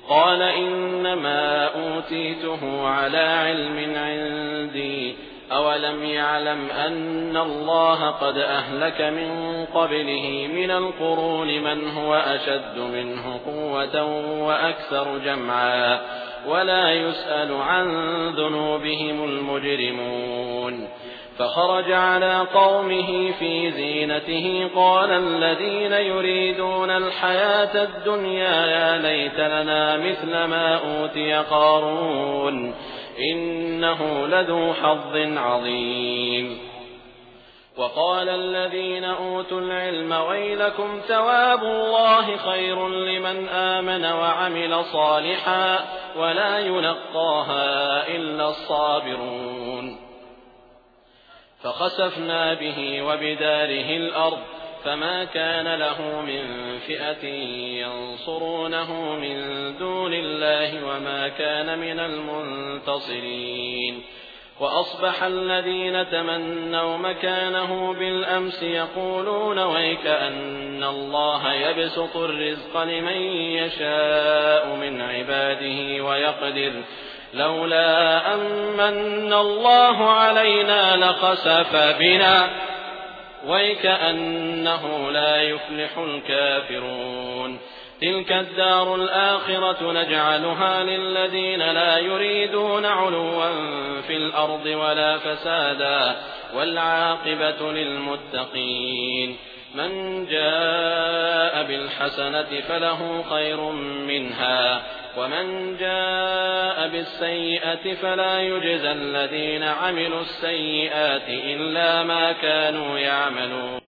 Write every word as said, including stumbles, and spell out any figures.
قال إنما أوتيته على علم عندي أولم يعلم أن الله قد أهلك من قبله من القرون من هو أشد منه قوة وأكثر جمعا ولا يسأل عن ذنوبهم المجرمون فخرج على قومه في زينته قال الذين يريدون الحياة الدنيا يا ليت لنا مثل ما أوتي قارون إنه لذو حظ عظيم وقال الذين أوتوا العلم ويلكم ثواب الله خير لمن آمن وعمل صالحا ولا يلقاها إلا الصابرون فخسفنا به وبداره الأرض فما كان له من فئة ينصرونه من دون الله وما كان من المنتصرين وأصبح الذين تمنوا مكانه بالأمس يقولون ويك أن الله يبسط الرزق لمن يشاء من عباده ويقدر لولا أمن الله علينا لخسف بنا ويكأنه لا يفلح الكافرون تلك الدار الآخرة نجعلها للذين لا يريدون علوا في الأرض ولا فسادا والعاقبة للمتقين من جاء بالحسنة فله خير منها ومن جاء بالسيئة فلا يجزى الذين عملوا السيئات إلا ما كانوا يعملون